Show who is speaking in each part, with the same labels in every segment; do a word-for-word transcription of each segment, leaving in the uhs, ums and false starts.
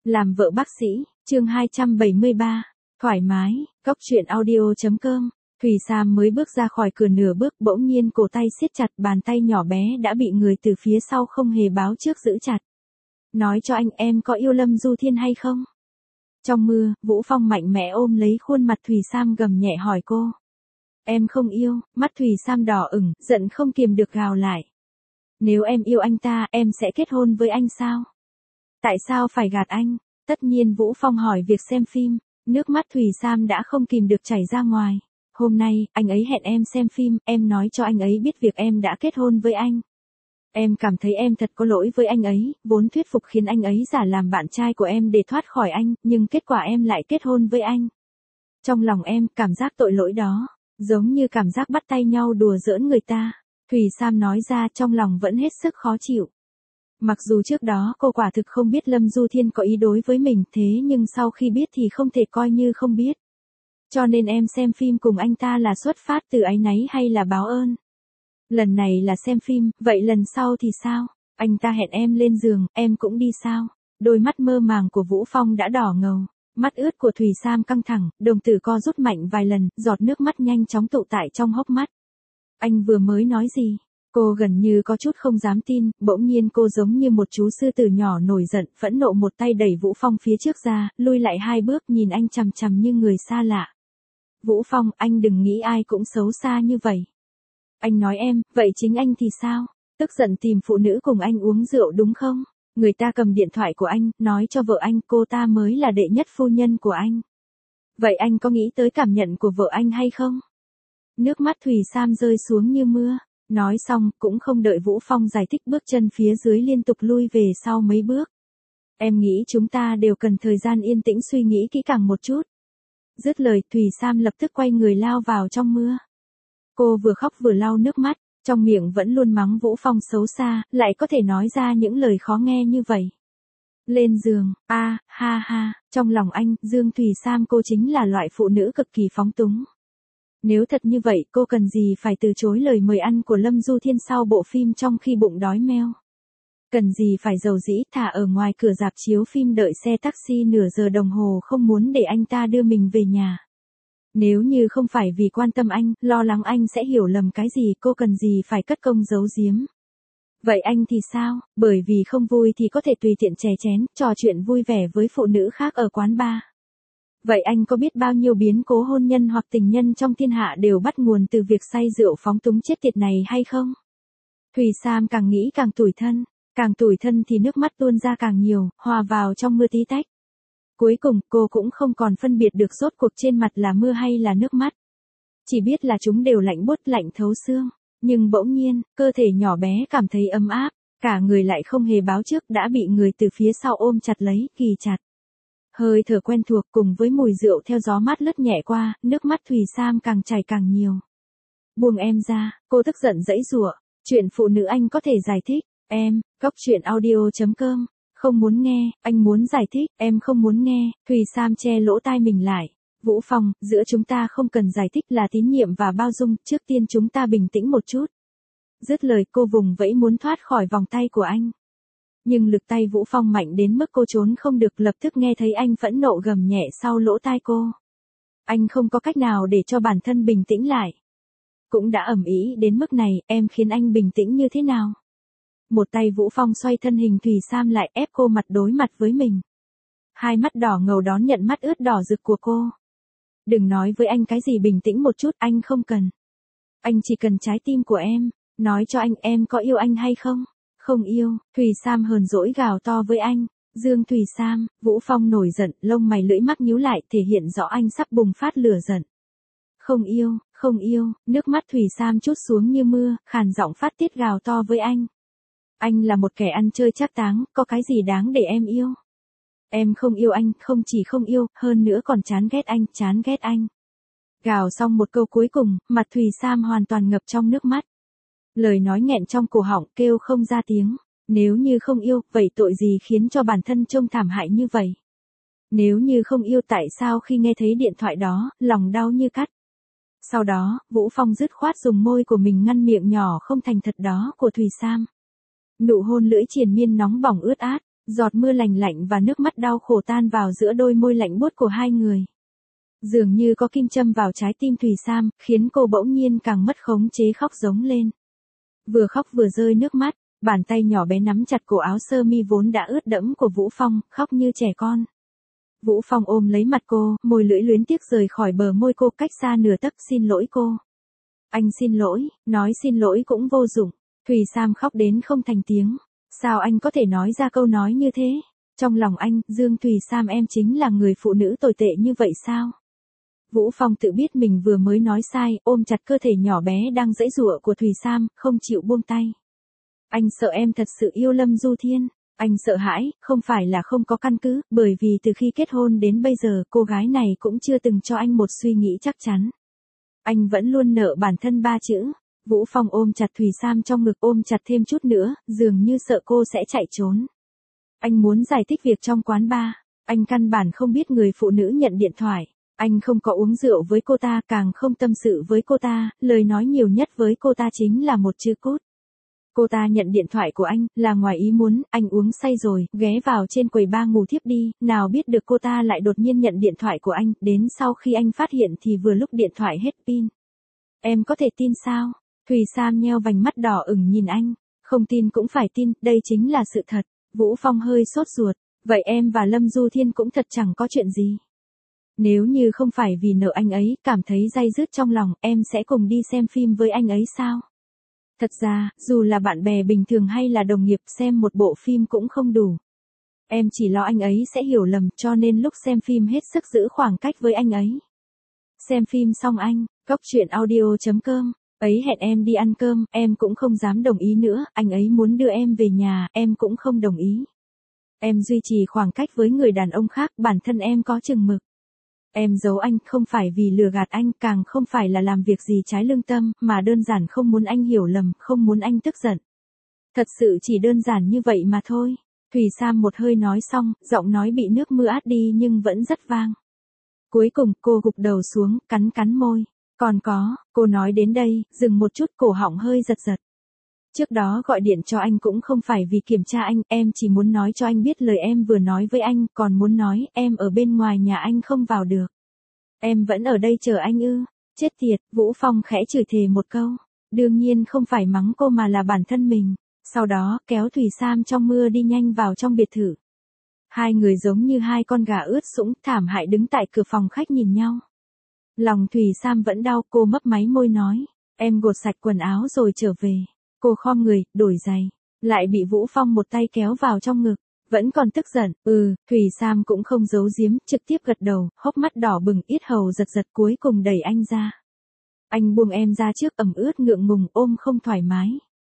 Speaker 1: Làm vợ bác sĩ, chương hai trăm bảy mươi ba, thoải mái, cóc truyện audio.com. Thùy Sam mới bước ra khỏi cửa nửa bước, bỗng nhiên cổ tay siết chặt, bàn tay nhỏ bé đã bị người từ phía sau không hề báo trước giữ chặt. Nói cho anh, em có yêu Lâm Du Thiên hay không? Trong mưa, Vũ Phong mạnh mẽ ôm lấy khuôn mặt Thùy Sam gầm nhẹ hỏi cô. Em không yêu, mắt Thùy Sam đỏ ửng, giận không kiềm được gào lại. Nếu em yêu anh ta, em sẽ kết hôn với anh sao? Tại sao phải gạt anh? Tất nhiên Vũ Phong hỏi việc xem phim, nước mắt Thùy Sam đã không kìm được chảy ra ngoài. Hôm nay, anh ấy hẹn em xem phim, em nói cho anh ấy biết việc em đã kết hôn với anh. Em cảm thấy em thật có lỗi với anh ấy, vốn thuyết phục khiến anh ấy giả làm bạn trai của em để thoát khỏi anh, nhưng kết quả em lại kết hôn với anh. Trong lòng em, cảm giác tội lỗi đó, giống như cảm giác bắt tay nhau đùa giỡn người ta. Thùy Sam nói ra, trong lòng vẫn hết sức khó chịu. Mặc dù trước đó cô quả thực không biết Lâm Du Thiên có ý đối với mình, thế nhưng sau khi biết thì không thể coi như không biết. Cho nên em xem phim cùng anh ta là xuất phát từ áy náy hay là báo ơn? Lần này là xem phim, vậy lần sau thì sao? Anh ta hẹn em lên giường, em cũng đi sao? Đôi mắt mơ màng của Vũ Phong đã đỏ ngầu, mắt ướt của Thùy Sam căng thẳng, đồng tử co rút mạnh vài lần, giọt nước mắt nhanh chóng tụ tại trong hốc mắt. Anh vừa mới nói gì? Cô gần như có chút không dám tin, bỗng nhiên cô giống như một chú sư tử nhỏ nổi giận, phẫn nộ một tay đẩy Vũ Phong phía trước ra, lui lại hai bước nhìn anh chằm chằm như người xa lạ. Vũ Phong, anh đừng nghĩ ai cũng xấu xa như vậy. Anh nói em, vậy chính anh thì sao? Tức giận tìm phụ nữ cùng anh uống rượu đúng không? Người ta cầm điện thoại của anh, nói cho vợ anh cô ta mới là đệ nhất phu nhân của anh. Vậy anh có nghĩ tới cảm nhận của vợ anh hay không? Nước mắt Thùy Sam rơi xuống như mưa. Nói xong, cũng không đợi Vũ Phong giải thích, bước chân phía dưới liên tục lui về sau mấy bước. Em nghĩ chúng ta đều cần thời gian yên tĩnh suy nghĩ kỹ càng một chút. Dứt lời, Thùy Sam lập tức quay người lao vào trong mưa. Cô vừa khóc vừa lau nước mắt, trong miệng vẫn luôn mắng Vũ Phong xấu xa, lại có thể nói ra những lời khó nghe như vậy. Lên giường, a à, ha ha, trong lòng anh, Dương Thùy Sam cô chính là loại phụ nữ cực kỳ phóng túng. Nếu thật như vậy, cô cần gì phải từ chối lời mời ăn của Lâm Du Thiên sau bộ phim trong khi bụng đói meo? Cần gì phải giàu dĩ thả ở ngoài cửa rạp chiếu phim đợi xe taxi nửa giờ đồng hồ không muốn để anh ta đưa mình về nhà? Nếu như không phải vì quan tâm anh, lo lắng anh sẽ hiểu lầm cái gì, cô cần gì phải cất công giấu giếm? Vậy anh thì sao? Bởi vì không vui thì có thể tùy tiện chè chén, trò chuyện vui vẻ với phụ nữ khác ở quán bar. Vậy anh có biết bao nhiêu biến cố hôn nhân hoặc tình nhân trong thiên hạ đều bắt nguồn từ việc say rượu phóng túng chết tiệt này hay không? Thùy Sam càng nghĩ càng tủi thân, càng tủi thân thì nước mắt tuôn ra càng nhiều, hòa vào trong mưa tí tách. Cuối cùng, cô cũng không còn phân biệt được rốt cuộc trên mặt là mưa hay là nước mắt. Chỉ biết là chúng đều lạnh buốt, lạnh thấu xương. Nhưng bỗng nhiên, cơ thể nhỏ bé cảm thấy ấm áp, cả người lại không hề báo trước đã bị người từ phía sau ôm chặt lấy, kì chặt. Hơi thở quen thuộc cùng với mùi rượu theo gió mát lướt nhẹ qua, nước mắt Thùy Sam càng chảy càng nhiều. Buông em ra, cô tức giận giãy giụa, chuyện phụ nữ anh có thể giải thích, em, cóc truyện audio.com, không muốn nghe, anh muốn giải thích, em không muốn nghe, Thùy Sam che lỗ tai mình lại. Vũ Phong, giữa chúng ta không cần giải thích, là tín nhiệm và bao dung, trước tiên chúng ta bình tĩnh một chút. Dứt lời cô vùng vẫy muốn thoát khỏi vòng tay của anh. Nhưng lực tay Vũ Phong mạnh đến mức cô trốn không được, lập tức nghe thấy anh phẫn nộ gầm nhẹ sau lỗ tai cô. Anh không có cách nào để cho bản thân bình tĩnh lại. Cũng đã ầm ĩ đến mức này, em khiến anh bình tĩnh như thế nào? Một tay Vũ Phong xoay thân hình Thùy Sam lại, ép cô mặt đối mặt với mình. Hai mắt đỏ ngầu đón nhận mắt ướt đỏ rực của cô. Đừng nói với anh cái gì bình tĩnh một chút, anh không cần. Anh chỉ cần trái tim của em, nói cho anh em có yêu anh hay không? Không yêu, Thùy Sam hờn dỗi gào to với anh. Dương Thùy Sam, Vũ Phong nổi giận, lông mày lưỡi mắt nhíu lại, thể hiện rõ anh sắp bùng phát lửa giận. Không yêu, không yêu, nước mắt Thùy Sam trút xuống như mưa, khàn giọng phát tiết gào to với anh. Anh là một kẻ ăn chơi trác táng, có cái gì đáng để em yêu? Em không yêu anh, không chỉ không yêu, hơn nữa còn chán ghét anh, chán ghét anh. Gào xong một câu cuối cùng, mặt Thùy Sam hoàn toàn ngập trong nước mắt. Lời nói nghẹn trong cổ họng, kêu không ra tiếng. Nếu như không yêu, vậy tội gì khiến cho bản thân trông thảm hại như vậy? Nếu như không yêu, tại sao khi nghe thấy điện thoại đó, lòng đau như cắt? Sau đó, Vũ Phong dứt khoát dùng môi của mình ngăn miệng nhỏ không thành thật đó của Thùy Sam. Nụ hôn lưỡi triền miên nóng bỏng ướt át, Giọt mưa lành lạnh và nước mắt đau khổ tan vào giữa đôi môi lạnh buốt của hai người. Dường như có kim châm vào trái tim Thùy Sam, khiến cô bỗng nhiên càng mất khống chế khóc giống lên. Vừa khóc vừa rơi nước mắt, bàn tay nhỏ bé nắm chặt cổ áo sơ mi vốn đã ướt đẫm của Vũ Phong, khóc như trẻ con. Vũ Phong ôm lấy mặt cô, môi lưỡi luyến tiếc rời khỏi bờ môi cô cách xa nửa tấc. Xin lỗi cô. Anh xin lỗi, nói xin lỗi cũng vô dụng. Thùy Sam khóc đến không thành tiếng. Sao anh có thể nói ra câu nói như thế? Trong lòng anh, Dương Thùy Sam em chính là người phụ nữ tồi tệ như vậy sao? Vũ Phong tự biết mình vừa mới nói sai, ôm chặt cơ thể nhỏ bé đang giãy giụa của Thùy Sam, không chịu buông tay. Anh sợ em thật sự yêu Lâm Du Thiên. Anh sợ hãi, không phải là không có căn cứ, bởi vì từ khi kết hôn đến bây giờ, cô gái này cũng chưa từng cho anh một suy nghĩ chắc chắn. Anh vẫn luôn nợ bản thân ba chữ. Vũ Phong ôm chặt Thùy Sam trong ngực, ôm chặt thêm chút nữa, dường như sợ cô sẽ chạy trốn. Anh muốn giải thích việc trong quán bar. Anh căn bản không biết người phụ nữ nhận điện thoại. Anh không có uống rượu với cô ta, càng không tâm sự với cô ta, lời nói nhiều nhất với cô ta chính là một chữ cút. Cô ta nhận điện thoại của anh, là ngoài ý muốn, anh uống say rồi, ghé vào trên quầy bar ngủ thiếp đi, nào biết được cô ta lại đột nhiên nhận điện thoại của anh, đến sau khi anh phát hiện thì vừa lúc điện thoại hết pin. Em có thể tin sao? Thùy Sam nheo vành mắt đỏ ửng nhìn anh, không tin cũng phải tin, đây chính là sự thật. Vũ Phong hơi sốt ruột, vậy em và Lâm Du Thiên cũng thật chẳng có chuyện gì. Nếu như không phải vì nợ anh ấy, cảm thấy day dứt trong lòng, em sẽ cùng đi xem phim với anh ấy sao? Thật ra, dù là bạn bè bình thường hay là đồng nghiệp, xem một bộ phim cũng không đủ. Em chỉ lo anh ấy sẽ hiểu lầm, cho nên lúc xem phim hết sức giữ khoảng cách với anh ấy. Xem phim xong anh, góc truyện audio chấm com, ấy hẹn em đi ăn cơm, em cũng không dám đồng ý nữa, anh ấy muốn đưa em về nhà, em cũng không đồng ý. Em duy trì khoảng cách với người đàn ông khác, bản thân em có chừng mực. Em giấu anh không phải vì lừa gạt anh, càng không phải là làm việc gì trái lương tâm, mà đơn giản không muốn anh hiểu lầm, không muốn anh tức giận. Thật sự chỉ đơn giản như vậy mà thôi. Thùy Sam một hơi nói xong, giọng nói bị nước mưa át đi nhưng vẫn rất vang. Cuối cùng, cô gục đầu xuống, cắn cắn môi. Còn có, cô nói đến đây, dừng một chút, cổ họng hơi giật giật. Trước đó gọi điện cho anh cũng không phải vì kiểm tra anh, em chỉ muốn nói cho anh biết lời em vừa nói với anh, còn muốn nói, em ở bên ngoài nhà anh không vào được. Em vẫn ở đây chờ anh ư? Chết tiệt, Vũ Phong khẽ chửi thề một câu. Đương nhiên không phải mắng cô mà là bản thân mình. Sau đó, kéo Thùy Sam trong mưa đi nhanh vào trong biệt thự. Hai người giống như hai con gà ướt sũng, thảm hại đứng tại cửa phòng khách nhìn nhau. Lòng Thùy Sam vẫn đau, cô mấp máy môi nói, em gột sạch quần áo rồi trở về. Cô khom người, đổi giày, lại bị Vũ Phong một tay kéo vào trong ngực, vẫn còn tức giận. Ừ, Thùy Sam cũng không giấu giếm, trực tiếp gật đầu, hốc mắt đỏ bừng, yết hầu giật giật, cuối cùng đẩy anh ra. Anh buông em ra trước, ẩm ướt ngượng ngùng, ôm không thoải mái.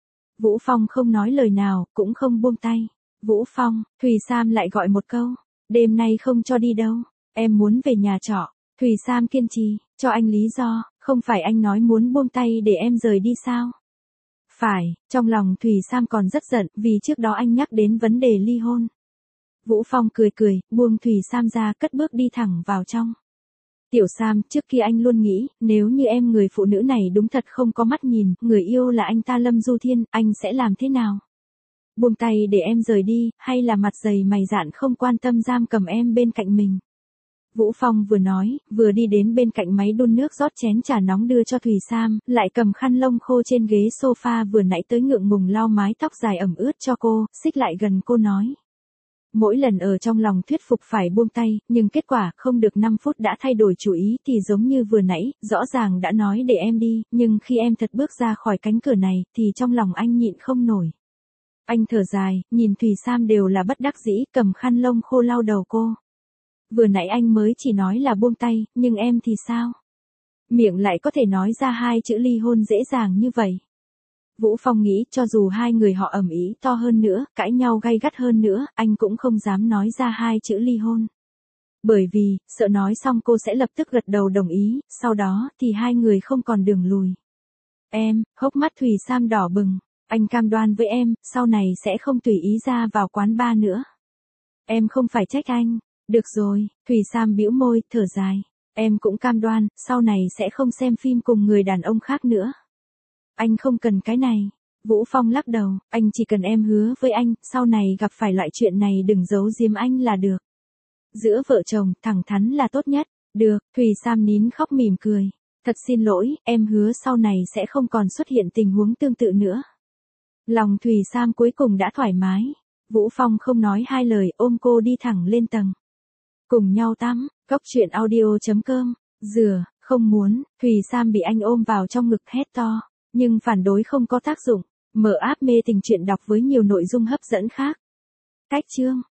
Speaker 1: Vũ Phong không nói lời nào, cũng không buông tay. Vũ Phong, Thùy Sam lại gọi một câu, đêm nay không cho đi đâu, em muốn về nhà trọ. Thùy Sam kiên trì, cho anh lý do, không phải anh nói muốn buông tay để em rời đi sao? Phải, trong lòng Thùy Sam còn rất giận, vì trước đó anh nhắc đến vấn đề ly hôn. Vũ Phong cười cười, buông Thùy Sam ra, cất bước đi thẳng vào trong. Tiểu Sam, trước kia anh luôn nghĩ, nếu như em người phụ nữ này đúng thật không có mắt nhìn, người yêu là anh ta Lâm Du Thiên, anh sẽ làm thế nào? Buông tay để em rời đi, hay là mặt dày mày dạn không quan tâm giam cầm em bên cạnh mình? Vũ Phong vừa nói, vừa đi đến bên cạnh máy đun nước rót chén trà nóng đưa cho Thùy Sam, lại cầm khăn lông khô trên ghế sofa vừa nãy tới ngượng ngùng lau mái tóc dài ẩm ướt cho cô, xích lại gần cô nói. Mỗi lần ở trong lòng thuyết phục phải buông tay, nhưng kết quả không được năm phút đã thay đổi chủ ý thì giống như vừa nãy, rõ ràng đã nói để em đi, nhưng khi em thật bước ra khỏi cánh cửa này, thì trong lòng anh nhịn không nổi. Anh thở dài, nhìn Thùy Sam đều là bất đắc dĩ, cầm khăn lông khô lau đầu cô. Vừa nãy anh mới chỉ nói là buông tay, nhưng em thì sao? Miệng lại có thể nói ra hai chữ ly hôn dễ dàng như vậy. Vũ Phong nghĩ cho dù hai người họ ầm ĩ to hơn nữa, cãi nhau gay gắt hơn nữa, anh cũng không dám nói ra hai chữ ly hôn. Bởi vì, sợ nói xong cô sẽ lập tức gật đầu đồng ý, sau đó thì hai người không còn đường lùi. Em, hốc mắt Thùy Sam đỏ bừng, anh cam đoan với em, sau này sẽ không tùy ý ra vào quán bar nữa. Em không phải trách anh. Được rồi, Thùy Sam bĩu môi, thở dài. Em cũng cam đoan, sau này sẽ không xem phim cùng người đàn ông khác nữa. Anh không cần cái này. Vũ Phong lắc đầu, anh chỉ cần em hứa với anh, sau này gặp phải loại chuyện này đừng giấu giếm anh là được. Giữa vợ chồng, thẳng thắn là tốt nhất. Được, Thùy Sam nín khóc mỉm cười. Thật xin lỗi, em hứa sau này sẽ không còn xuất hiện tình huống tương tự nữa. Lòng Thùy Sam cuối cùng đã thoải mái. Vũ Phong không nói hai lời ôm cô đi thẳng lên tầng. Cùng nhau tắm, cốc truyện audio.com, rửa, không muốn, Thùy Sam bị anh ôm vào trong ngực hét to. Nhưng phản đối không có tác dụng. Mở app mê tình truyện đọc với nhiều nội dung hấp dẫn khác. Cách chương.